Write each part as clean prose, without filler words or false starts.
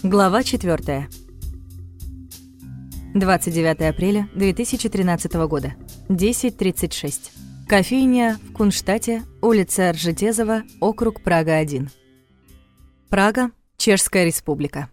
Глава 4. 29 апреля 2013 года. 10:36. Кофейня в Кунштадте, улица Ржетезова, округ Прага-1. Прага, Чешская Республика.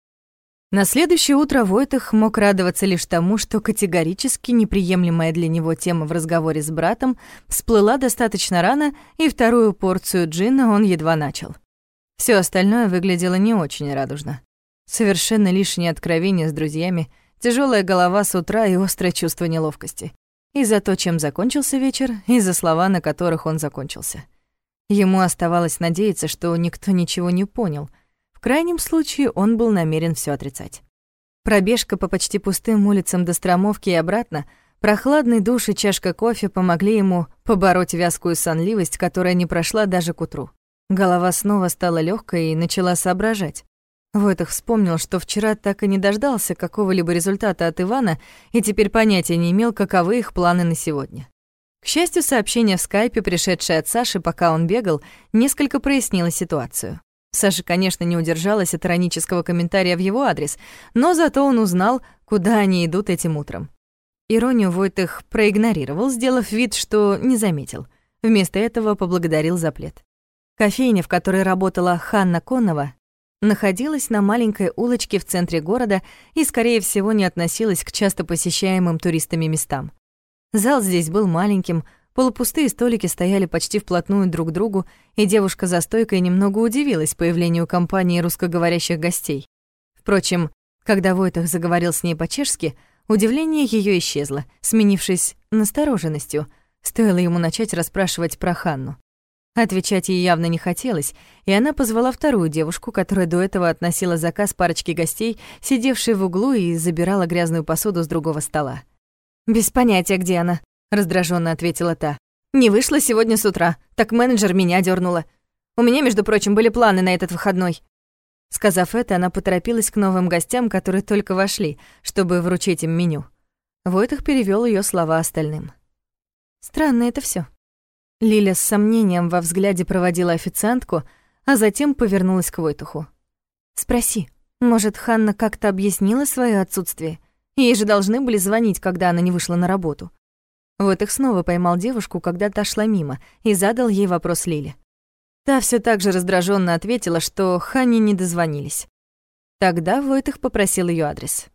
На следующее утро Войтых мог радоваться лишь тому, что категорически неприемлемая для него тема в разговоре с братом всплыла достаточно рано, и вторую порцию джина он едва начал. Всё остальное выглядело не очень радужно. Совершенно лишние откровения с друзьями, тяжёлая голова с утра и острое чувство неловкости. И за то, чем закончился вечер, и за слова, на которых он закончился. Ему оставалось надеяться, что никто ничего не понял. В крайнем случае он был намерен всё отрицать. Пробежка по почти пустым улицам до Стромовки и обратно, прохладный душ и чашка кофе помогли ему побороть вязкую сонливость, которая не прошла даже к утру. Голова снова стала лёгкой и начала соображать. Войтых вспомнил, что вчера так и не дождался какого-либо результата от Ивана и теперь понятия не имел, каковы их планы на сегодня. К счастью, сообщение в скайпе, пришедшее от Саши, пока он бегал, несколько прояснило ситуацию. Саша, конечно, не удержалась от иронического комментария в его адрес, но зато он узнал, куда они идут этим утром. Иронию Войтых проигнорировал, сделав вид, что не заметил. Вместо этого поблагодарил за плед. Кофейня, в которой работала Ханна Коннова, находилась на маленькой улочке в центре города и, скорее всего, не относилась к часто посещаемым туристами местам. Зал здесь был маленьким, полупустые столики стояли почти вплотную друг к другу, и девушка за стойкой немного удивилась появлению компании русскоговорящих гостей. Впрочем, когда Войтых заговорил с ней по-чешски, удивление её исчезло, сменившись настороженностью, стоило ему начать расспрашивать про Ханну. Отвечать ей явно не хотелось, и она позвала вторую девушку, которая до этого относила заказ парочки гостей, сидевшей в углу и забирала грязную посуду с другого стола. «Без понятия, где она», — раздражённо ответила та. «Не вышла сегодня с утра, так менеджер меня дёрнула. У меня, между прочим, были планы на этот выходной». Сказав это, она поторопилась к новым гостям, которые только вошли, чтобы вручить им меню. Войтых перевёл её слова остальным. «Странно это всё». Лиля с сомнением во взгляде проводила официантку, а затем повернулась к Войтуху. «Спроси, может, Ханна как-то объяснила своё отсутствие? Ей же должны были звонить, когда она не вышла на работу». Войтых снова поймал девушку, когда та шла мимо, и задал ей вопрос Лиле. Та всё так же раздражённо ответила, что Ханне не дозвонились. Тогда Войтых попросил её адрес.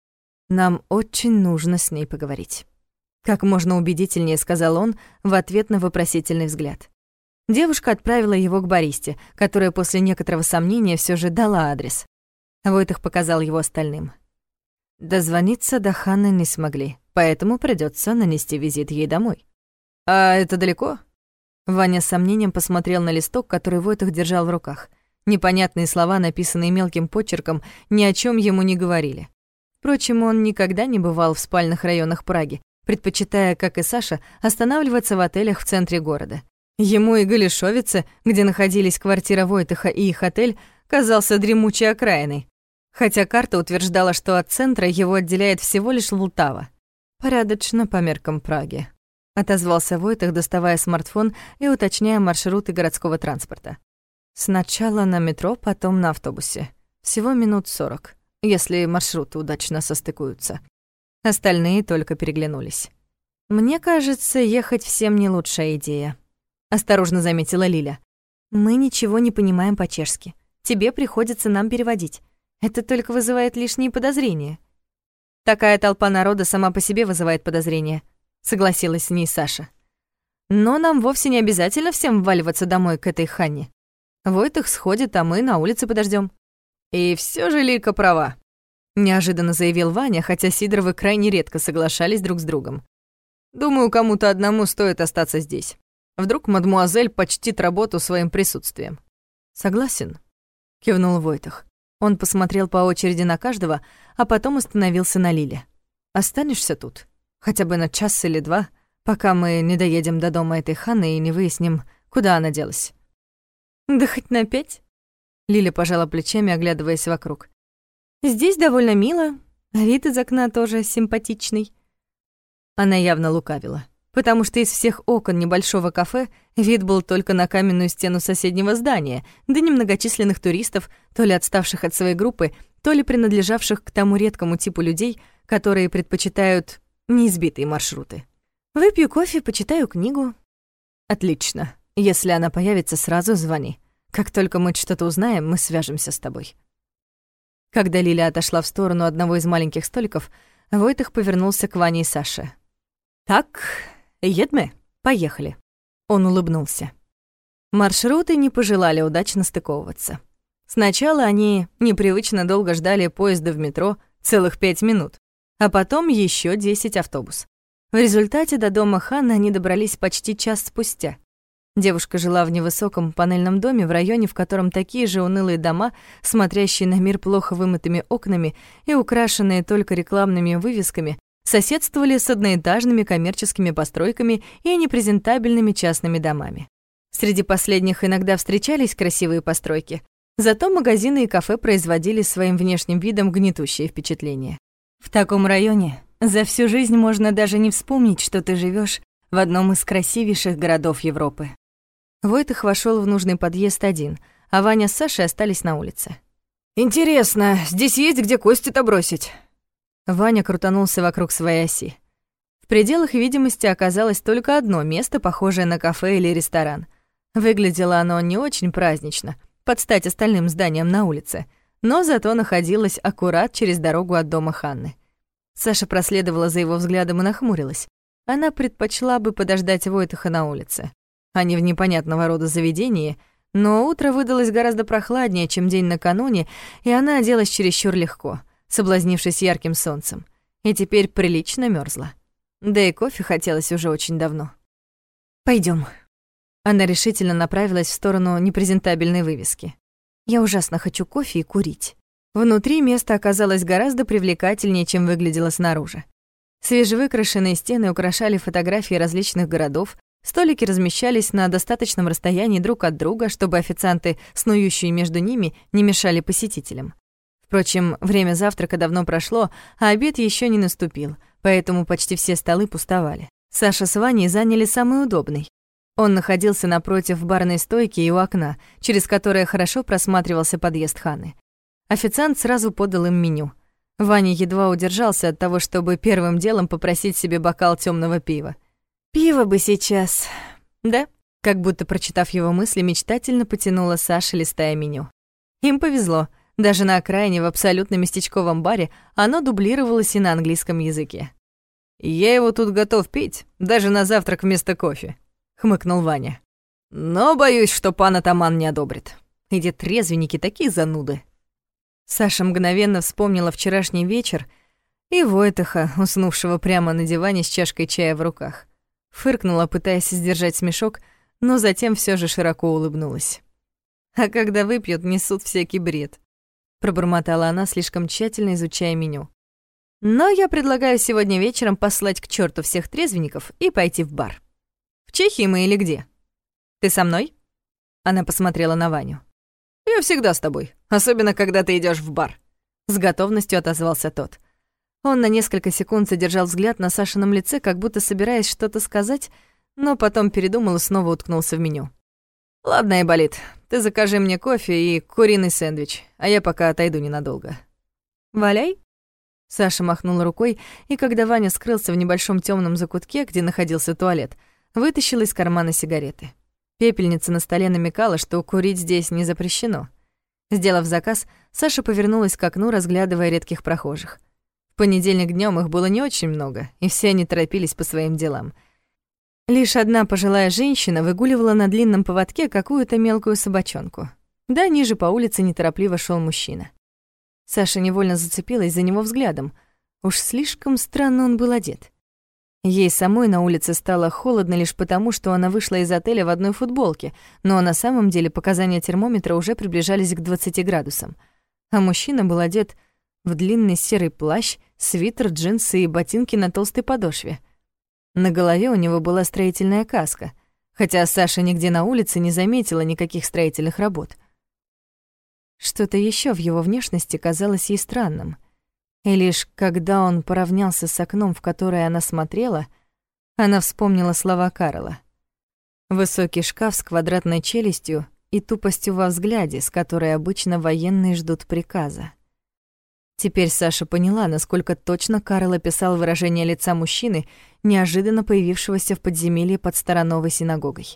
«Нам очень нужно с ней поговорить». Как можно убедительнее сказал он в ответ на вопросительный взгляд. Девушка отправила его к баристе, которая после некоторого сомнения всё же дала адрес. Войтых показал его остальным. Дозвониться до Ханны не смогли, поэтому придётся нанести визит ей домой. «А это далеко?» Ваня с сомнением посмотрел на листок, который Войтых держал в руках. Непонятные слова, написанные мелким почерком, ни о чём ему не говорили. Впрочем, он никогда не бывал в спальных районах Праги, предпочитая, как и Саша, останавливаться в отелях в центре города. Ему и Галишовице, где находились квартира Войтыха и их отель, казался дремучей окраиной, хотя карта утверждала, что от центра его отделяет всего лишь Лтава. «Порядочно по меркам Праги», — отозвался Войтых, доставая смартфон и уточняя маршруты городского транспорта. «Сначала на метро, потом на автобусе. Всего минут 40, если маршруты удачно состыкуются». Остальные только переглянулись. «Мне кажется, ехать всем не лучшая идея», — осторожно заметила Лиля. «Мы ничего не понимаем по-чешски. Тебе приходится нам переводить. Это только вызывает лишние подозрения». «Такая толпа народа сама по себе вызывает подозрения», — согласилась с ней Саша. «Но нам вовсе не обязательно всем вваливаться домой к этой Ханне. Войтых сходит, а мы на улице подождём». «И всё же Лика права», — неожиданно заявил Ваня, хотя Сидоровы крайне редко соглашались друг с другом. «Думаю, кому-то одному стоит остаться здесь. Вдруг мадмуазель почтит работу своим присутствием». «Согласен», — кивнул Войтых. Он посмотрел по очереди на каждого, а потом остановился на Лиле. «Останешься тут? Хотя бы на час или два, пока мы не доедем до дома этой Ханны и не выясним, куда она делась». «Да хоть на 5?» Лиля пожала плечами, оглядываясь вокруг. «Здесь довольно мило, а вид из окна тоже симпатичный». Она явно лукавила, потому что из всех окон небольшого кафе вид был только на каменную стену соседнего здания, да немногочисленных туристов, то ли отставших от своей группы, то ли принадлежавших к тому редкому типу людей, которые предпочитают неизбитые маршруты. «Выпью кофе, почитаю книгу». «Отлично. Если она появится, сразу звони. Как только мы что-то узнаем, мы свяжемся с тобой». Когда Лиля отошла в сторону одного из маленьких столиков, Войтых повернулся к Ване и Саше. «Так, едьме, поехали». Он улыбнулся. Маршруты не пожелали удачно стыковываться. Сначала они непривычно долго ждали поезда в метро целых 5 минут, а потом еще 10 автобус. В результате до дома Ханны они добрались почти час спустя. Девушка жила в невысоком панельном доме в районе, в котором такие же унылые дома, смотрящие на мир плохо вымытыми окнами и украшенные только рекламными вывесками, соседствовали с одноэтажными коммерческими постройками и непрезентабельными частными домами. Среди последних иногда встречались красивые постройки, зато магазины и кафе производили своим внешним видом гнетущее впечатление. В таком районе за всю жизнь можно даже не вспомнить, что ты живешь в одном из красивейших городов Европы. Войтых вошел в нужный подъезд один, а Ваня с Сашей остались на улице. «Интересно, здесь есть где кости-то бросить?» Ваня крутанулся вокруг своей оси. В пределах видимости оказалось только одно место, похожее на кафе или ресторан. Выглядело оно не очень празднично, под стать остальным зданиям на улице, но зато находилось аккурат через дорогу от дома Ханны. Саша проследовала за его взглядом и нахмурилась. Она предпочла бы подождать Войтыха на улице, а не в непонятного рода заведении, но утро выдалось гораздо прохладнее, чем день накануне, и она оделась чересчур легко, соблазнившись ярким солнцем, и теперь прилично мёрзла. Да и кофе хотелось уже очень давно. «Пойдём». Она решительно направилась в сторону непрезентабельной вывески. «Я ужасно хочу кофе и курить». Внутри место оказалось гораздо привлекательнее, чем выглядело снаружи. Свежевыкрашенные стены украшали фотографии различных городов, столики размещались на достаточном расстоянии друг от друга, чтобы официанты, снующие между ними, не мешали посетителям. Впрочем, время завтрака давно прошло, а обед еще не наступил, поэтому почти все столы пустовали. Саша с Ваней заняли самый удобный. Он находился напротив барной стойки и у окна, через которое хорошо просматривался подъезд Ханны. Официант сразу подал им меню. Ваня едва удержался от того, чтобы первым делом попросить себе бокал тёмного пива. «Пиво бы сейчас». «Да?» Как будто, прочитав его мысли, мечтательно потянула Саша, листая меню. Им повезло. Даже на окраине в абсолютно местечковом баре оно дублировалось и на английском языке. «Я его тут готов пить, даже на завтрак вместо кофе», — хмыкнул Ваня. «Но боюсь, что пан атаман не одобрит. Эти трезвенники такие зануды». Саша мгновенно вспомнила вчерашний вечер и Войтыха, уснувшего прямо на диване с чашкой чая в руках. Фыркнула, пытаясь сдержать смешок, но затем всё же широко улыбнулась. «А когда выпьют, несут всякий бред», — пробормотала она, слишком тщательно изучая меню. «Но я предлагаю сегодня вечером послать к чёрту всех трезвенников и пойти в бар. В Чехии мы или где? Ты со мной?» Она посмотрела на Ваню. «Я всегда с тобой, особенно когда ты идёшь в бар», — с готовностью отозвался тот. Он на несколько секунд задержал взгляд на Сашином лице, как будто собираясь что-то сказать, но потом передумал и снова уткнулся в меню. «Ладно, Айболит, ты закажи мне кофе и куриный сэндвич, а я пока отойду ненадолго». «Валяй». Саша махнула рукой, и когда Ваня скрылся в небольшом тёмном закутке, где находился туалет, вытащила из кармана сигареты. Пепельница на столе намекала, что курить здесь не запрещено. Сделав заказ, Саша повернулась к окну, разглядывая редких прохожих. В понедельник днём их было не очень много, и все они торопились по своим делам. Лишь одна пожилая женщина выгуливала на длинном поводке какую-то мелкую собачонку. Да ниже по улице неторопливо шёл мужчина. Саша невольно зацепилась за него взглядом. Уж слишком странно он был одет. Ей самой на улице стало холодно лишь потому, что она вышла из отеля в одной футболке, но на самом деле показания термометра уже приближались к 20 градусам. А мужчина был одет в длинный серый плащ, свитер, джинсы и ботинки на толстой подошве. На голове у него была строительная каска, хотя Саша нигде на улице не заметила никаких строительных работ. Что-то ещё в его внешности казалось ей странным. И лишь когда он поравнялся с окном, в которое она смотрела, она вспомнила слова Карла. Высокий шкаф с квадратной челюстью и тупостью во взгляде, с которой обычно военные ждут приказа. Теперь Саша поняла, насколько точно Карл описал выражение лица мужчины, неожиданно появившегося в подземелье под Старановой синагогой.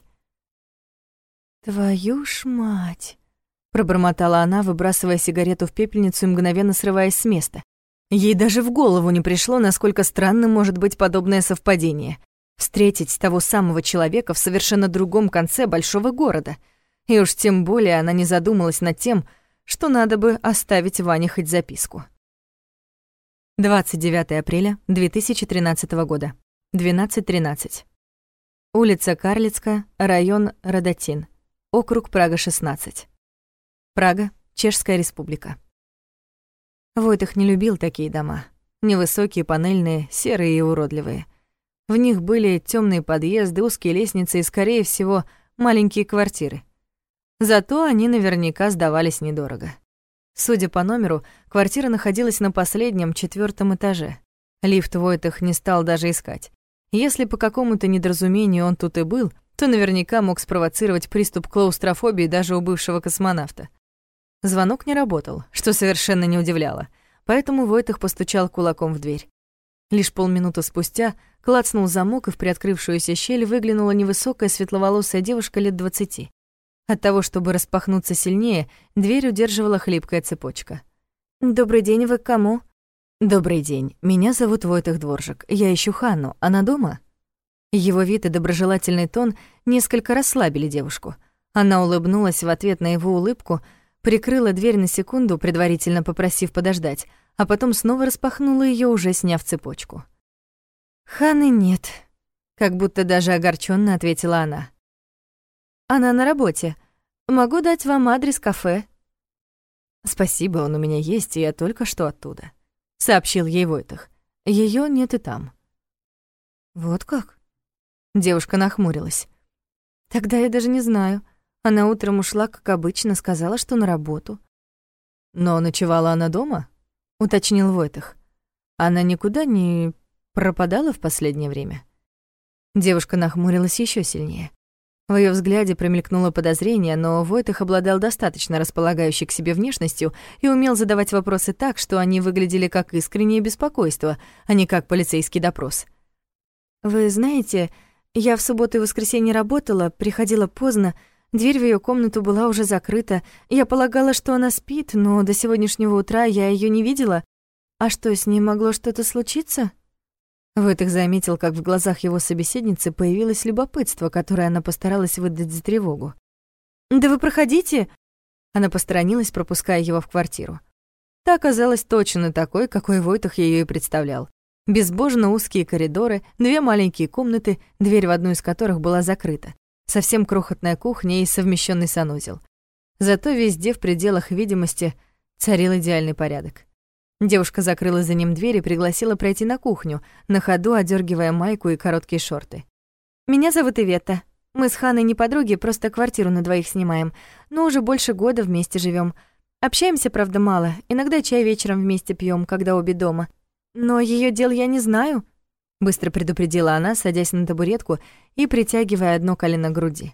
«Твою ж мать!» — пробормотала она, выбрасывая сигарету в пепельницу и мгновенно срываясь с места. Ей даже в голову не пришло, насколько странным может быть подобное совпадение. Встретить того самого человека в совершенно другом конце большого города. И уж тем более она не задумалась над тем, что надо бы оставить Ване хоть записку. 29 апреля 2013 года, 12:13. Улица Карлицкая, район Радатин, округ Прага-16. Прага, Чешская Республика. Войтых не любил такие дома. Невысокие, панельные, серые и уродливые. В них были темные подъезды, узкие лестницы и, скорее всего, маленькие квартиры. Зато они наверняка сдавались недорого. Судя по номеру, квартира находилась на последнем, 4-м этаже. Лифт Войтых не стал даже искать. Если по какому-то недоразумению он тут и был, то наверняка мог спровоцировать приступ клаустрофобии даже у бывшего космонавта. Звонок не работал, что совершенно не удивляло, поэтому Войтых постучал кулаком в дверь. Лишь полминуты спустя клацнул замок, и в приоткрывшуюся щель выглянула невысокая светловолосая девушка лет 20. От того, чтобы распахнуться сильнее, дверь удерживала хлипкая цепочка. «Добрый день, вы к кому?» «Добрый день. Меня зовут Войтых Дворжик. Я ищу Ханну. Она дома?» Его вид и доброжелательный тон несколько расслабили девушку. Она улыбнулась в ответ на его улыбку, прикрыла дверь на секунду, предварительно попросив подождать, а потом снова распахнула её, уже сняв цепочку. «Ханны нет», — как будто даже огорчённо ответила она. «Она на работе. Могу дать вам адрес кафе». «Спасибо, он у меня есть, и я только что оттуда», — сообщил ей Войтых. «Её нет и там». «Вот как?» Девушка нахмурилась. «Тогда я даже не знаю. Она утром ушла, как обычно, сказала, что на работу». «Но ночевала она дома?» — уточнил Войтых. «Она никуда не пропадала в последнее время?» Девушка нахмурилась ещё сильнее. В её взгляде промелькнуло подозрение, но Войтых обладал достаточно располагающей к себе внешностью и умел задавать вопросы так, что они выглядели как искреннее беспокойство, а не как полицейский допрос. «Вы знаете, я в субботу и воскресенье работала, приходила поздно, дверь в её комнату была уже закрыта. Я полагала, что она спит, но до сегодняшнего утра я её не видела. А что, с ней могло что-то случиться?» Войтых заметил, как в глазах его собеседницы появилось любопытство, которое она постаралась выдать за тревогу. «Да вы проходите!» Она посторонилась, пропуская его в квартиру. Та оказалась точно такой, какой Войтых её и представлял. Безбожно узкие коридоры, 2 маленькие комнаты, дверь в одну из которых была закрыта, совсем крохотная кухня и совмещённый санузел. Зато везде в пределах видимости царил идеальный порядок. Девушка закрыла за ним дверь и пригласила пройти на кухню, на ходу одёргивая майку и короткие шорты. «Меня зовут Ивета. Мы с Ханной не подруги, просто квартиру на 2 снимаем, но уже больше года вместе живём. Общаемся, правда, мало, иногда чай вечером вместе пьём, когда обе дома. Но её дел я не знаю», — быстро предупредила она, садясь на табуретку и притягивая одно колено к груди.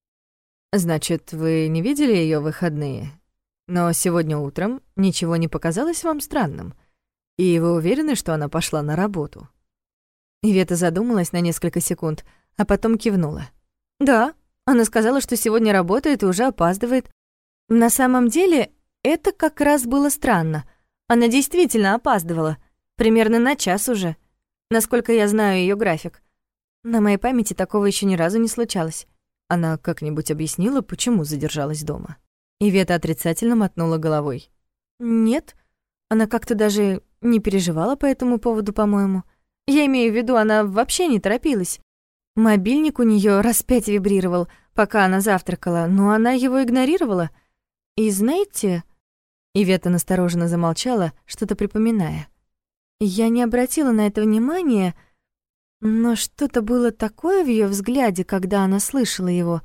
«Значит, вы не видели её в выходные? Но сегодня утром ничего не показалось вам странным? И вы уверены, что она пошла на работу?» Ивета задумалась на несколько секунд, а потом кивнула. «Да, она сказала, что сегодня работает и уже опаздывает. На самом деле, это как раз было странно. Она действительно опаздывала. Примерно на час уже. Насколько я знаю её график. На моей памяти такого ещё ни разу не случалось». Она как-нибудь объяснила, почему задержалась дома? Ивета отрицательно мотнула головой. «Нет, она как-то даже не переживала по этому поводу, по-моему. Я имею в виду, она вообще не торопилась. Мобильник у неё раз 5 вибрировал, пока она завтракала, но она его игнорировала. И знаете...» Ивета настороженно замолчала, что-то припоминая. «Я не обратила на это внимания, но что-то было такое в её взгляде, когда она слышала его.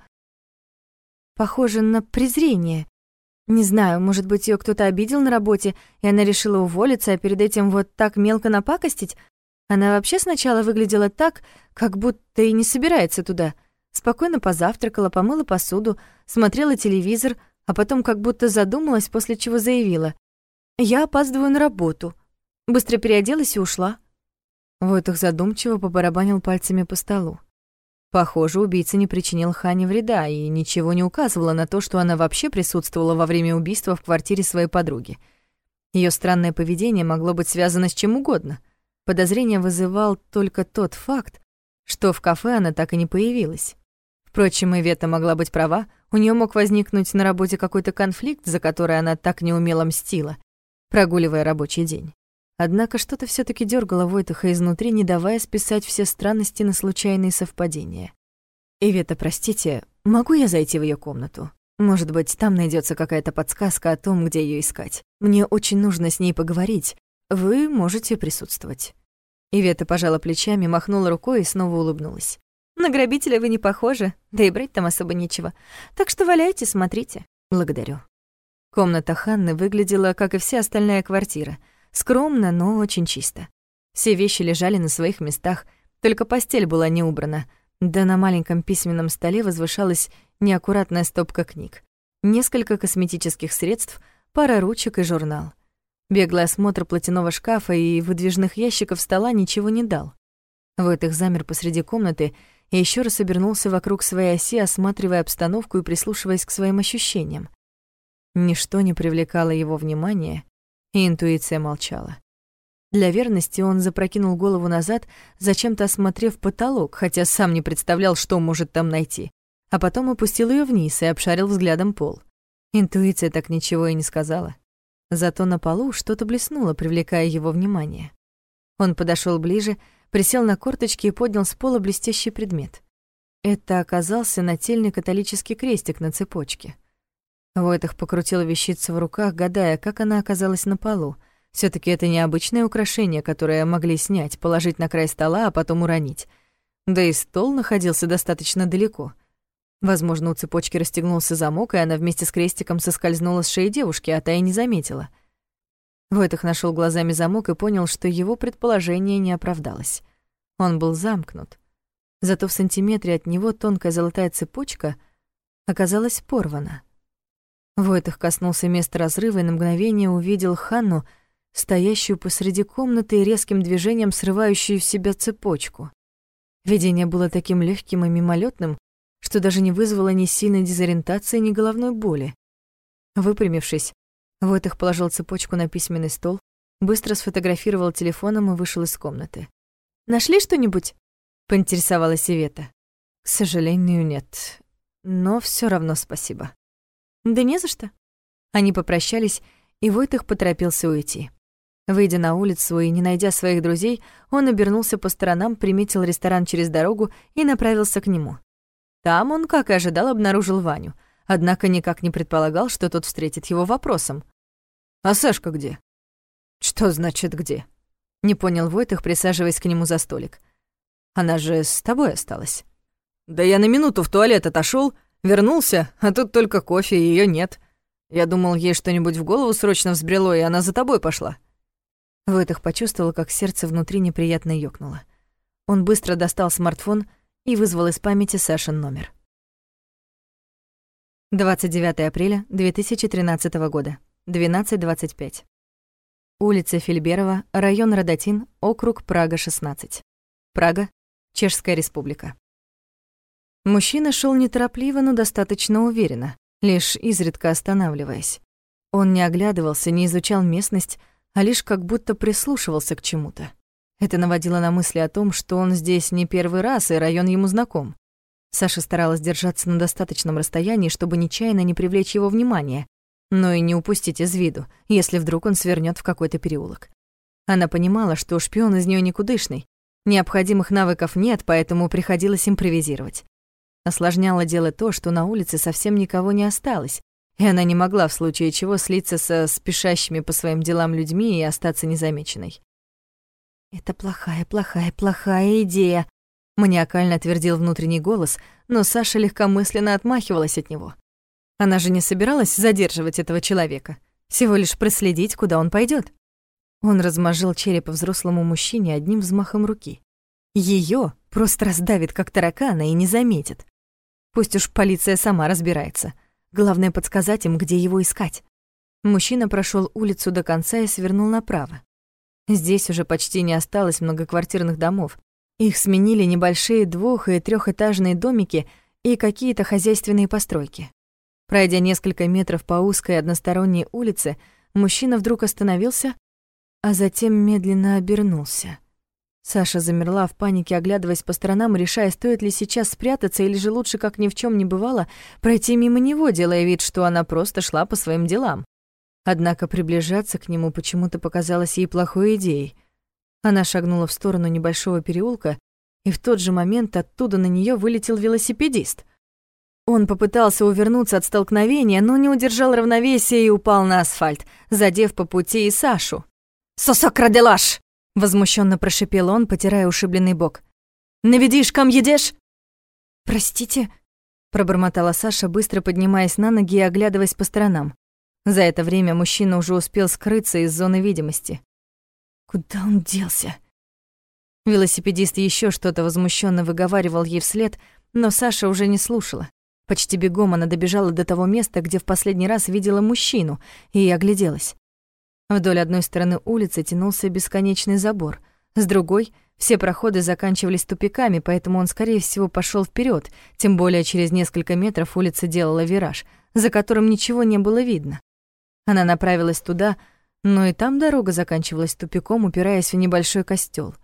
Похоже на презрение. Не знаю, может быть, её кто-то обидел на работе, и она решила уволиться, а перед этим вот так мелко напакостить? Она вообще сначала выглядела так, как будто и не собирается туда. Спокойно позавтракала, помыла посуду, смотрела телевизор, а потом как будто задумалась, после чего заявила: Я опаздываю на работу. Быстро переоделась и ушла. Войтых задумчиво побарабанил пальцами по столу. Похоже, убийца не причинил Хане вреда и ничего не указывало на то, что она вообще присутствовала во время убийства в квартире своей подруги. Её странное поведение могло быть связано с чем угодно. Подозрение вызывал только тот факт, что в кафе она так и не появилась. Впрочем, Ивета могла быть права, у неё мог возникнуть на работе какой-то конфликт, за который она так неумело мстила, прогуливая рабочий день. Однако что-то всё-таки дёргало Войтыха изнутри, не давая списать все странности на случайные совпадения. «Ивета, простите, могу я зайти в её комнату? Может быть, там найдётся какая-то подсказка о том, где её искать. Мне очень нужно с ней поговорить. Вы можете присутствовать». Ивета пожала плечами, махнула рукой и снова улыбнулась. «На грабителя вы не похожи, да и брать там особо нечего. Так что валяйте, смотрите». «Благодарю». Комната Ханны выглядела, как и вся остальная квартира. Скромно, но очень чисто. Все вещи лежали на своих местах, только постель была не убрана, да на маленьком письменном столе возвышалась неаккуратная стопка книг. Несколько косметических средств, пара ручек и журнал. Беглый осмотр платяного шкафа и выдвижных ящиков стола ничего не дал. Войтых замер посреди комнаты и ещё раз обернулся вокруг своей оси, осматривая обстановку и прислушиваясь к своим ощущениям. Ничто не привлекало его внимания, и интуиция молчала. Для верности он запрокинул голову назад, зачем-то осмотрев потолок, хотя сам не представлял, что может там найти, а потом опустил её вниз и обшарил взглядом пол. Интуиция так ничего и не сказала. Зато на полу что-то блеснуло, привлекая его внимание. Он подошёл ближе, присел на корточки и поднял с пола блестящий предмет. Это оказался нательный католический крестик на цепочке. Войтых покрутил вещицу в руках, гадая, как она оказалась на полу. Всё-таки это необычное украшение, которое могли снять, положить на край стола, а потом уронить. Да и стол находился достаточно далеко. Возможно, у цепочки расстегнулся замок, и она вместе с крестиком соскользнула с шеи девушки, а та и не заметила. Войтых нашёл глазами замок и понял, что его предположение не оправдалось. Он был замкнут. Зато в сантиметре от него тонкая золотая цепочка оказалась порвана. Войтых коснулся места разрыва и на мгновение увидел Ханну, стоящую посреди комнаты и резким движением срывающую в себя цепочку. Видение было таким лёгким и мимолётным, что даже не вызвало ни сильной дезориентации, ни головной боли. Выпрямившись, Войтых положил цепочку на письменный стол, быстро сфотографировал телефоном и вышел из комнаты. «Нашли что-нибудь?» — поинтересовалась Ивета. «К сожалению, нет. Но всё равно спасибо». «Да не за что». Они попрощались, и Войтых поторопился уйти. Выйдя на улицу и не найдя своих друзей, он обернулся по сторонам, приметил ресторан через дорогу и направился к нему. Там он, как и ожидал, обнаружил Ваню, однако никак не предполагал, что тот встретит его вопросом. «А Сашка где?» «Что значит где?» — не понял Войтых, присаживаясь к нему за столик. «Она же с тобой осталась». «Да я на минуту в туалет отошёл, вернулся, а тут только кофе, и её нет. Я думал, ей что-нибудь в голову срочно взбрело, и она за тобой пошла». Войтых почувствовал, как сердце внутри неприятно ёкнуло. Он быстро достал смартфон и вызвал из памяти Сашин номер. 29 апреля 2013 года, 12:25. Улица Фильберова, район Радатин, округ Прага-16. Прага, Чешская Республика. Мужчина шёл неторопливо, но достаточно уверенно, лишь изредка останавливаясь. Он не оглядывался, не изучал местность, а лишь как будто прислушивался к чему-то. Это наводило на мысли о том, что он здесь не первый раз, и район ему знаком. Саша старалась держаться на достаточном расстоянии, чтобы нечаянно не привлечь его внимание, но и не упустить из виду, если вдруг он свернёт в какой-то переулок. Она понимала, что шпион из неё никудышный, необходимых навыков нет, поэтому приходилось импровизировать. Осложняло дело то, что на улице совсем никого не осталось, и она не могла в случае чего слиться со спешащими по своим делам людьми и остаться незамеченной. «Это плохая идея», — маниакально твердил внутренний голос, но Саша легкомысленно отмахивалась от него. Она же не собиралась задерживать этого человека, всего лишь проследить, куда он пойдёт. Он размозжил череп взрослому мужчине одним взмахом руки. Её просто раздавит, как таракана, и не заметит. Пусть уж полиция сама разбирается. Главное — подсказать им, где его искать. Мужчина прошёл улицу до конца и свернул направо. Здесь уже почти не осталось многоквартирных домов. Их сменили небольшие 2- и 3-этажные домики и какие-то хозяйственные постройки. Пройдя несколько метров по узкой односторонней улице, мужчина вдруг остановился, а затем медленно обернулся. Саша замерла в панике, оглядываясь по сторонам, решая, стоит ли сейчас спрятаться или же лучше, как ни в чем не бывало, пройти мимо него, делая вид, что она просто шла по своим делам. Однако приближаться к нему почему-то показалось ей плохой идеей. Она шагнула в сторону небольшого переулка, и в тот же момент оттуда на нее вылетел велосипедист. Он попытался увернуться от столкновения, но не удержал равновесия и упал на асфальт, задев по пути и Сашу. «Сосокраделаш!» — возмущенно прошипел он, потирая ушибленный бок. «Наведишь-кам едешь?» «Простите», — пробормотала Саша, быстро поднимаясь на ноги и оглядываясь по сторонам. За это время мужчина уже успел скрыться из зоны видимости. Куда он делся? Велосипедист еще что-то возмущенно выговаривал ей вслед, но Саша уже не слушала. Почти бегом она добежала до того места, где в последний раз видела мужчину, и огляделась. Вдоль одной стороны улицы тянулся бесконечный забор, с другой — все проходы заканчивались тупиками, поэтому он, скорее всего, пошел вперед, тем более через несколько метров улица делала вираж, за которым ничего не было видно. Она направилась туда, но и там дорога заканчивалась тупиком, упираясь в небольшой костёл.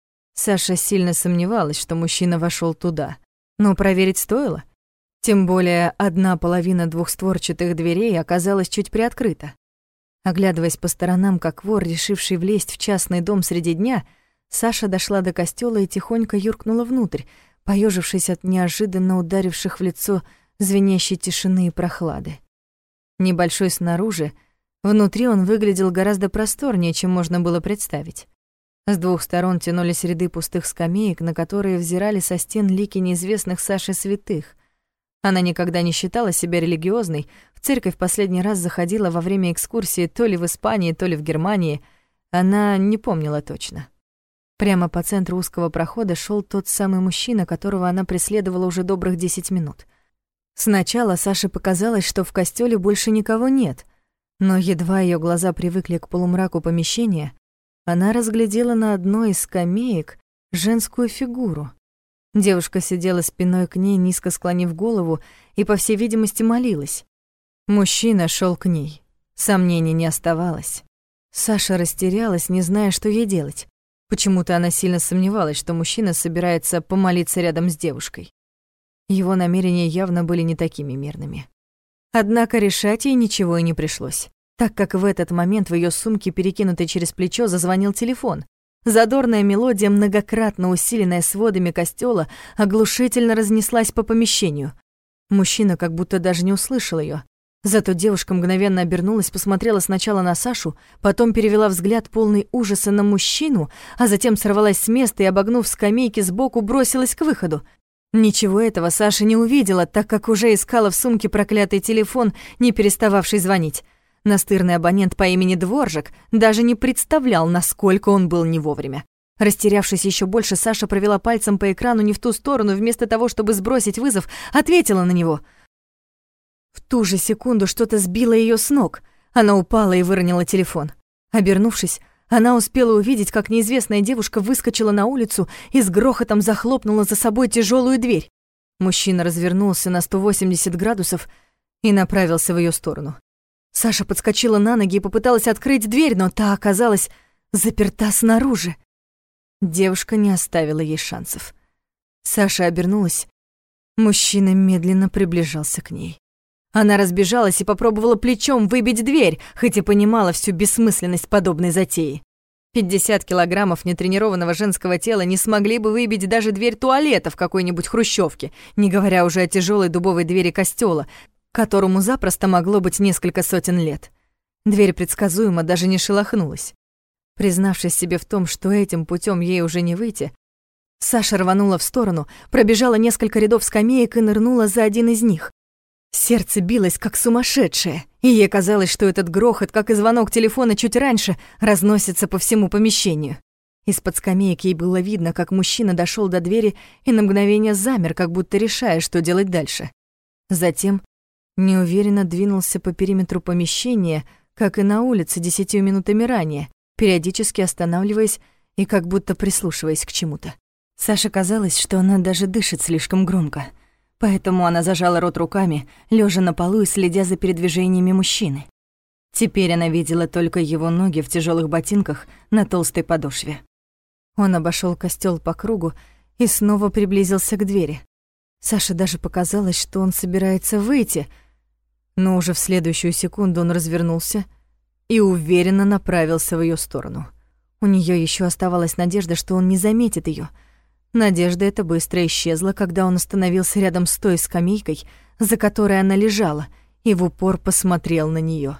Саша сильно сомневалась, что мужчина вошел туда, но проверить стоило. Тем более одна половина двухстворчатых дверей оказалась чуть приоткрыта. Оглядываясь по сторонам, как вор, решивший влезть в частный дом среди дня, Саша дошла до костёла и тихонько юркнула внутрь, поёжившись от неожиданно ударивших в лицо звенящей тишины и прохлады. Небольшой снаружи, внутри он выглядел гораздо просторнее, чем можно было представить. С двух сторон тянулись ряды пустых скамеек, на которые взирали со стен лики неизвестных Саше святых. Она никогда не считала себя религиозной, в церковь последний раз заходила во время экскурсии то ли в Испании, то ли в Германии, она не помнила точно. Прямо по центру узкого прохода шел тот самый мужчина, которого она преследовала уже добрых 10 минут. Сначала Саше показалось, что в костёле больше никого нет, но едва её глаза привыкли к полумраку помещения, она разглядела на одной из скамеек женскую фигуру. Девушка сидела спиной к ней, низко склонив голову, и, по всей видимости, молилась. Мужчина шёл к ней. Сомнений не оставалось. Саша растерялась, не зная, что ей делать. Почему-то она сильно сомневалась, что мужчина собирается помолиться рядом с девушкой. Его намерения явно были не такими мирными. Однако решать ей ничего и не пришлось, так как в этот момент в её сумке, перекинутой через плечо, зазвонил телефон. Задорная мелодия, многократно усиленная сводами костёла, оглушительно разнеслась по помещению. Мужчина как будто даже не услышал её. Зато девушка мгновенно обернулась, посмотрела сначала на Сашу, потом перевела взгляд полный ужаса на мужчину, а затем сорвалась с места и, обогнув скамейки сбоку, бросилась к выходу. Ничего этого Саша не увидела, так как уже искала в сумке проклятый телефон, не перестававший звонить. Настырный абонент по имени Дворжик даже не представлял, насколько он был не вовремя. Растерявшись ещё больше, Саша провела пальцем по экрану не в ту сторону, вместо того, чтобы сбросить вызов, ответила на него. В ту же секунду что-то сбило её с ног. Она упала и выронила телефон. Обернувшись, она успела увидеть, как неизвестная девушка выскочила на улицу и с грохотом захлопнула за собой тяжёлую дверь. Мужчина развернулся на 180 градусов и направился в её сторону. Саша подскочила на ноги и попыталась открыть дверь, но та оказалась заперта снаружи. Девушка не оставила ей шансов. Саша обернулась. Мужчина медленно приближался к ней. Она разбежалась и попробовала плечом выбить дверь, хоть и понимала всю бессмысленность подобной затеи. 50 килограммов нетренированного женского тела не смогли бы выбить даже дверь туалета в какой-нибудь хрущёвке, не говоря уже о тяжёлой дубовой двери костёла, которому запросто могло быть несколько сотен лет. Дверь предсказуемо даже не шелохнулась. Признавшись себе в том, что этим путём ей уже не выйти, Саша рванула в сторону, пробежала несколько рядов скамеек и нырнула за один из них. Сердце билось, как сумасшедшее, и ей казалось, что этот грохот, как и звонок телефона чуть раньше, разносится по всему помещению. Из-под скамеек ей было видно, как мужчина дошёл до двери и на мгновение замер, как будто решая, что делать дальше. Затем неуверенно двинулся по периметру помещения, как и на улице 10 минутами ранее, периодически останавливаясь и как будто прислушиваясь к чему-то. Саше казалось, что она даже дышит слишком громко, поэтому она зажала рот руками, лежа на полу и следя за передвижениями мужчины. Теперь она видела только его ноги в тяжелых ботинках на толстой подошве. Он обошел костёл по кругу и снова приблизился к двери. Саше даже показалось, что он собирается выйти, но уже в следующую секунду он развернулся и уверенно направился в её сторону. У неё ещё оставалась надежда, что он не заметит её. Надежда эта быстро исчезла, когда он остановился рядом с той скамейкой, за которой она лежала, и в упор посмотрел на неё.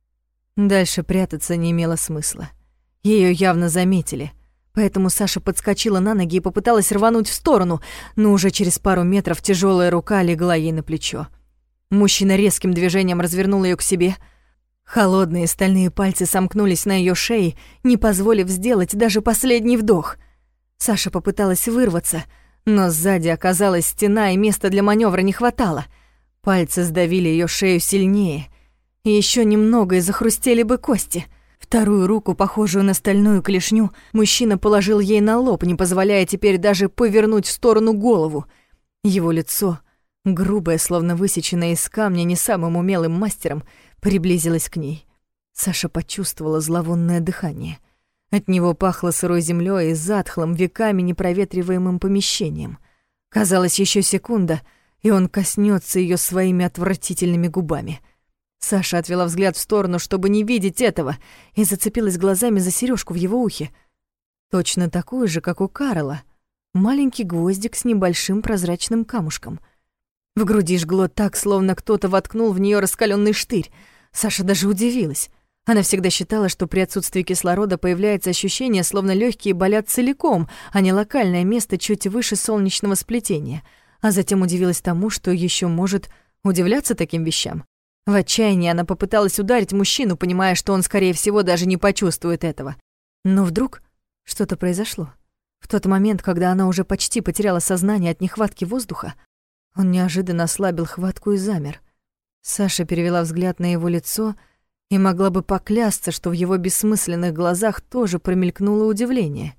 Дальше прятаться не имело смысла. Её явно заметили, поэтому Саша подскочила на ноги и попыталась рвануть в сторону, но уже через пару метров тяжёлая рука легла ей на плечо. Мужчина резким движением развернул её к себе. Холодные стальные пальцы сомкнулись на её шее, не позволив сделать даже последний вдох. Саша попыталась вырваться, но сзади оказалась стена, и места для манёвра не хватало. Пальцы сдавили её шею сильнее. И ещё немного, и захрустели бы кости. Вторую руку, похожую на стальную клешню, мужчина положил ей на лоб, не позволяя теперь даже повернуть в сторону голову. Его лицо, грубое, словно высеченное из камня не самым умелым мастером, приблизилось к ней. Саша почувствовала зловонное дыхание. От него пахло сырой землёй и затхлым, веками непроветриваемым помещением. Казалось, ещё секунда, и он коснётся её своими отвратительными губами. Саша отвела взгляд в сторону, чтобы не видеть этого, и зацепилась глазами за серёжку в его ухе. Точно такую же, как у Карла. Маленький гвоздик с небольшим прозрачным камушком. В груди жгло так, словно кто-то воткнул в неё раскалённый штырь. Саша даже удивилась. Она всегда считала, что при отсутствии кислорода появляется ощущение, словно лёгкие болят целиком, а не локальное место чуть выше солнечного сплетения. А затем удивилась тому, что ещё может удивляться таким вещам. В отчаянии она попыталась ударить мужчину, понимая, что он, скорее всего, даже не почувствует этого. Но вдруг что-то произошло. В тот момент, когда она уже почти потеряла сознание от нехватки воздуха, он неожиданно ослабил хватку и замер. Саша перевела взгляд на его лицо и могла бы поклясться, что в его бессмысленных глазах тоже промелькнуло удивление.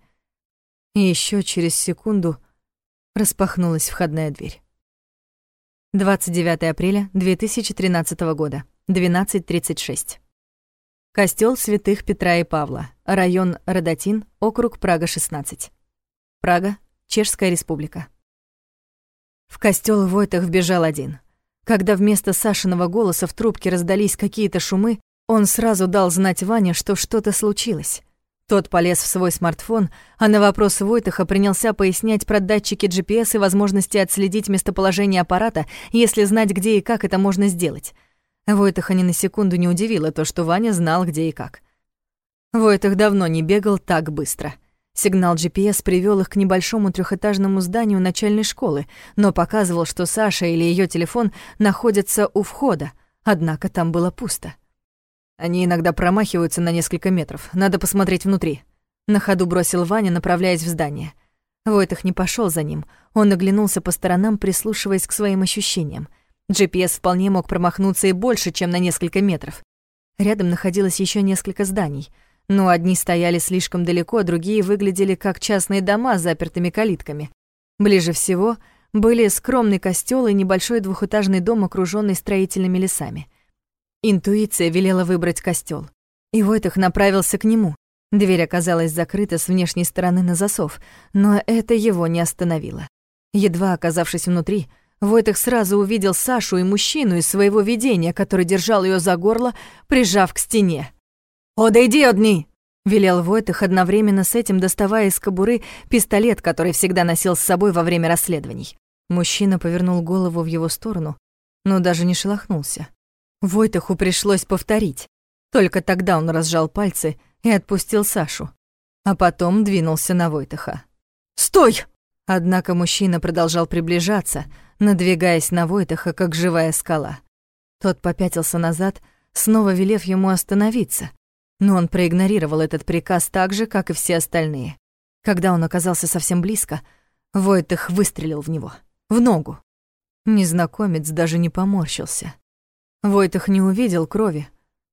И ещё через секунду распахнулась входная дверь. 29 апреля 2013 года, 12:36. Костёл святых Петра и Павла, район Радатин, округ Прага-16. Прага, Чешская Республика. В костёл Войтах вбежал один. Когда вместо Сашиного голоса в трубке раздались какие-то шумы, он сразу дал знать Ване, что что-то случилось. Тот полез в свой смартфон, а на вопрос Войтаха принялся пояснять про датчики GPS и возможности отследить местоположение аппарата, если знать, где и как это можно сделать. Войтаха ни на секунду не удивило то, что Ваня знал, где и как. Войтах давно не бегал так быстро. Сигнал GPS привёл их к небольшому трёхэтажному зданию начальной школы, но показывал, что Саша или её телефон находятся у входа, однако там было пусто. Они иногда промахиваются на несколько метров. Надо посмотреть внутри. На ходу бросил Ваня, направляясь в здание. Войтах не пошёл за ним. Он оглянулся по сторонам, прислушиваясь к своим ощущениям. GPS вполне мог промахнуться и больше, чем на несколько метров. Рядом находилось ещё несколько зданий, но одни стояли слишком далеко, другие выглядели как частные дома с запертыми калитками. Ближе всего были скромный костёл и небольшой двухэтажный дом, окружённый строительными лесами. Интуиция велела выбрать костёл, и Войтах направился к нему. Дверь оказалась закрыта с внешней стороны на засов, но это его не остановило. Едва оказавшись внутри, Войтах сразу увидел Сашу и мужчину из своего видения, который держал её за горло, прижав к стене. «Одойди одни!» — велел Войтах, одновременно с этим доставая из кобуры пистолет, который всегда носил с собой во время расследований. Мужчина повернул голову в его сторону, но даже не шелохнулся. Войтаху пришлось повторить. Только тогда он разжал пальцы и отпустил Сашу, а потом двинулся на Войтаха. «Стой!» Однако мужчина продолжал приближаться, надвигаясь на Войтаха, как живая скала. Тот попятился назад, снова велев ему остановиться, но он проигнорировал этот приказ так же, как и все остальные. Когда он оказался совсем близко, Войтах выстрелил в него, в ногу. Незнакомец даже не поморщился. Войтах не увидел крови,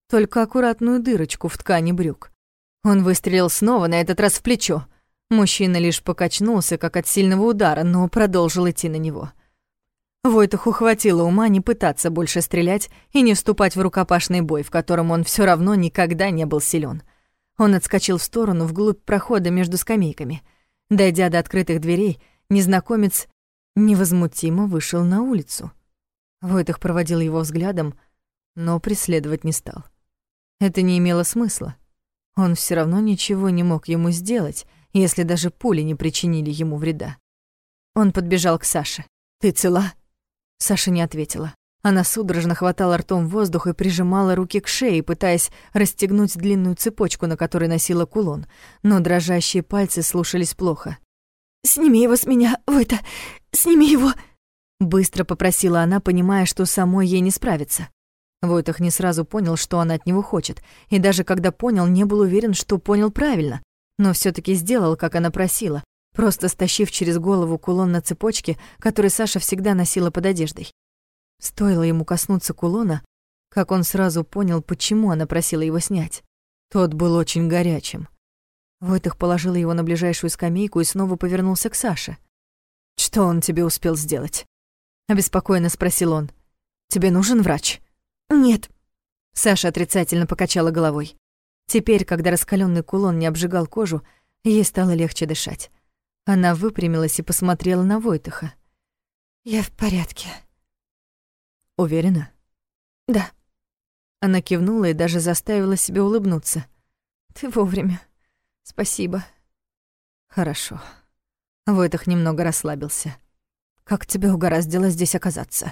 только аккуратную дырочку в ткани брюк. Он выстрелил снова, на этот раз в плечо. Мужчина лишь покачнулся, как от сильного удара, но продолжил идти на него. Войтаху хватило ума не пытаться больше стрелять и не вступать в рукопашный бой, в котором он все равно никогда не был силен. Он отскочил в сторону, вглубь прохода между скамейками. Дойдя до открытых дверей, незнакомец невозмутимо вышел на улицу. Войтах проводил его взглядом, но преследовать не стал. Это не имело смысла. Он все равно ничего не мог ему сделать, если даже пули не причинили ему вреда. Он подбежал к Саше. «Ты цела?» Саша не ответила. Она судорожно хватала ртом воздух и прижимала руки к шее, пытаясь расстегнуть длинную цепочку, на которой носила кулон, но дрожащие пальцы слушались плохо. «Сними его с меня, Войта! Сними его!» Быстро попросила она, понимая, что самой ей не справиться. Войтах не сразу понял, что она от него хочет, и даже когда понял, не был уверен, что понял правильно, но все таки сделал, как она просила, просто стащив через голову кулон на цепочке, который Саша всегда носила под одеждой. Стоило ему коснуться кулона, как он сразу понял, почему она просила его снять. Тот был очень горячим. Войтах положил его на ближайшую скамейку и снова повернулся к Саше. «Что он тебе успел сделать?» — обеспокоенно спросил он. «Тебе нужен врач?» «Нет». Саша отрицательно покачала головой. Теперь, когда раскалённый кулон не обжигал кожу, ей стало легче дышать. Она выпрямилась и посмотрела на Войтаха. «Я в порядке». «Уверена?» «Да». Она кивнула и даже заставила себя улыбнуться. «Ты вовремя. Спасибо». «Хорошо». Войтах немного расслабился. «Как тебе угораздило здесь оказаться?»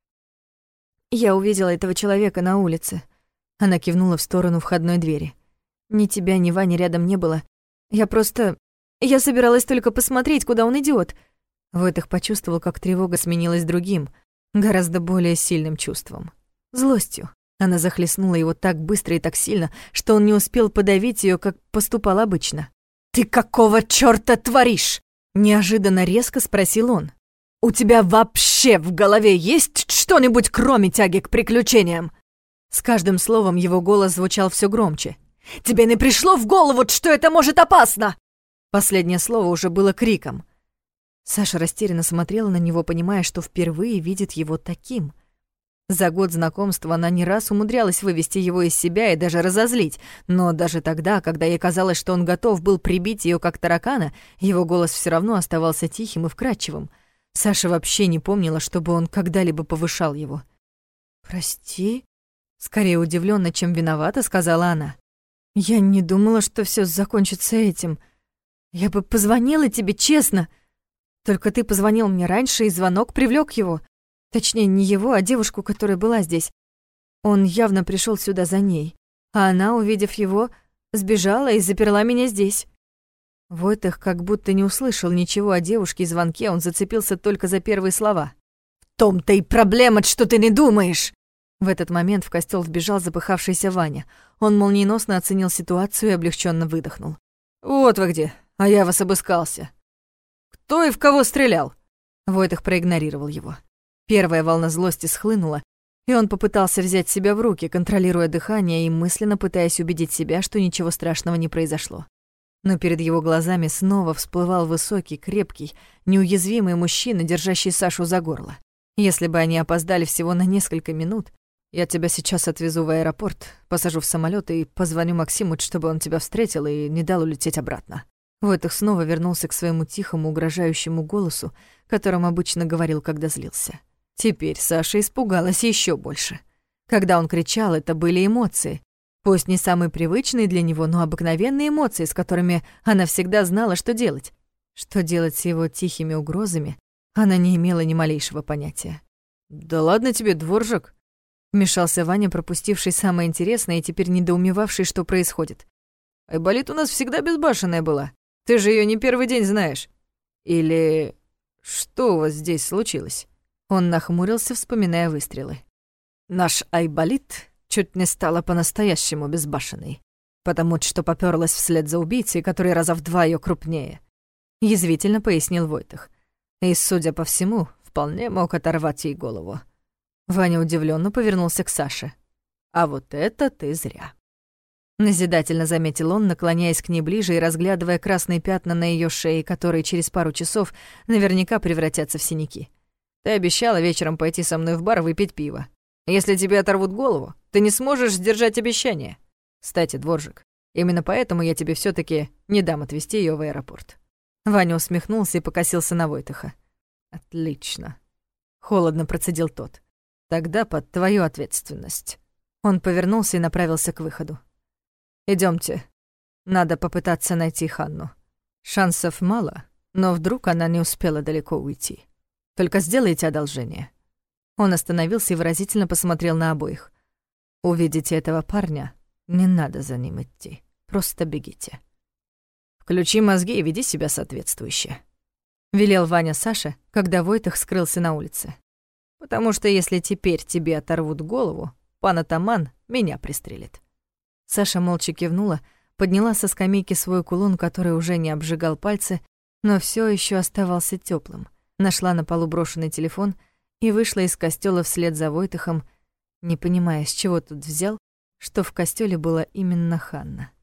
«Я увидела этого человека на улице». Она кивнула в сторону входной двери. «Ни тебя, ни Вани рядом не было. Я собиралась только посмотреть, куда он идёт». Войтах почувствовал, как тревога сменилась другим, гораздо более сильным чувством. Злостью. Она захлестнула его так быстро и так сильно, что он не успел подавить её, как поступал обычно. «Ты какого чёрта творишь?» — неожиданно резко спросил он. «У тебя вообще в голове есть что-нибудь, кроме тяги к приключениям?» С каждым словом его голос звучал всё громче. «Тебе не пришло в голову, что это может опасно?» Последнее слово уже было криком. Саша растерянно смотрела на него, понимая, что впервые видит его таким. За год знакомства она не раз умудрялась вывести его из себя и даже разозлить, но даже тогда, когда ей казалось, что он готов был прибить её как таракана, его голос всё равно оставался тихим и вкрадчивым. Саша вообще не помнила, чтобы он когда-либо повышал его. «Прости?» — скорее удивлённо, чем виновата, сказала она. «Я не думала, что всё закончится этим. Я бы позвонила тебе, честно. Только ты позвонил мне раньше, и звонок привлёк его. Точнее, не его, а девушку, которая была здесь. Он явно пришёл сюда за ней. А она, увидев его, сбежала и заперла меня здесь». Войтах как будто не услышал ничего о девушке и звонке, он зацепился только за первые слова. «В том-то и проблема, что ты не думаешь!» В этот момент в костёл вбежал запыхавшийся Ваня. Он молниеносно оценил ситуацию и облегчённо выдохнул. «Вот вы где, а я вас обыскался. Кто и в кого стрелял?» Войтах проигнорировал его. Первая волна злости схлынула, и он попытался взять себя в руки, контролируя дыхание и мысленно пытаясь убедить себя, что ничего страшного не произошло. Но перед его глазами снова всплывал высокий, крепкий, неуязвимый мужчина, держащий Сашу за горло. Если бы они опоздали всего на несколько минут, я тебя сейчас отвезу в аэропорт, посажу в самолёт и позвоню Максиму, чтобы он тебя встретил и не дал улететь обратно. Войтах снова вернулся к своему тихому, угрожающему голосу, которым обычно говорил, когда злился. Теперь Саша испугалась ещё больше. Когда он кричал, это были эмоции. Пусть не самые привычные для него, но обыкновенные эмоции, с которыми она всегда знала, что делать. Что делать с его тихими угрозами, она не имела ни малейшего понятия. «Да ладно тебе, дворжик!» — вмешался Ваня, пропустивший самое интересное и теперь недоумевавший, что происходит. «Айболит у нас всегда безбашенная была. Ты же её не первый день знаешь. Или что у вас здесь случилось?» Он нахмурился, вспоминая выстрелы. «Наш Айболит чуть не стала по-настоящему безбашенной, потому что попёрлась вслед за убийцей, который раза в 2 её крупнее», — язвительно пояснил Войтах. И, судя по всему, вполне мог оторвать ей голову. Ваня удивлённо повернулся к Саше. А вот это ты зря. Назидательно заметил он, наклоняясь к ней ближе и разглядывая красные пятна на ее шее, которые через пару часов наверняка превратятся в синяки. Ты обещала вечером пойти со мной в бар выпить пиво. Если тебе оторвут голову, ты не сможешь сдержать обещание. Кстати, дворжик, именно поэтому я тебе все таки не дам отвезти ее в аэропорт». Ваня усмехнулся и покосился на Войтаха. «Отлично», — холодно процедил тот. «Тогда под твою ответственность». Он повернулся и направился к выходу. Идемте. Надо попытаться найти Ханну. Шансов мало, но вдруг она не успела далеко уйти. Только сделайте одолжение». Он остановился и выразительно посмотрел на обоих. «Увидите этого парня, не надо за ним идти. Просто бегите. Включи мозги и веди себя соответствующе», — велел Ваня Саше, когда Войтах скрылся на улице. «Потому что если теперь тебе оторвут голову, пан атаман меня пристрелит». Саша молча кивнула, подняла со скамейки свой кулон, который уже не обжигал пальцы, но все еще оставался теплым. Нашла на полу брошенный телефон и вышла из костёла вслед за Войтахом, не понимая, с чего тут взял, что в костёле была именно Ханна.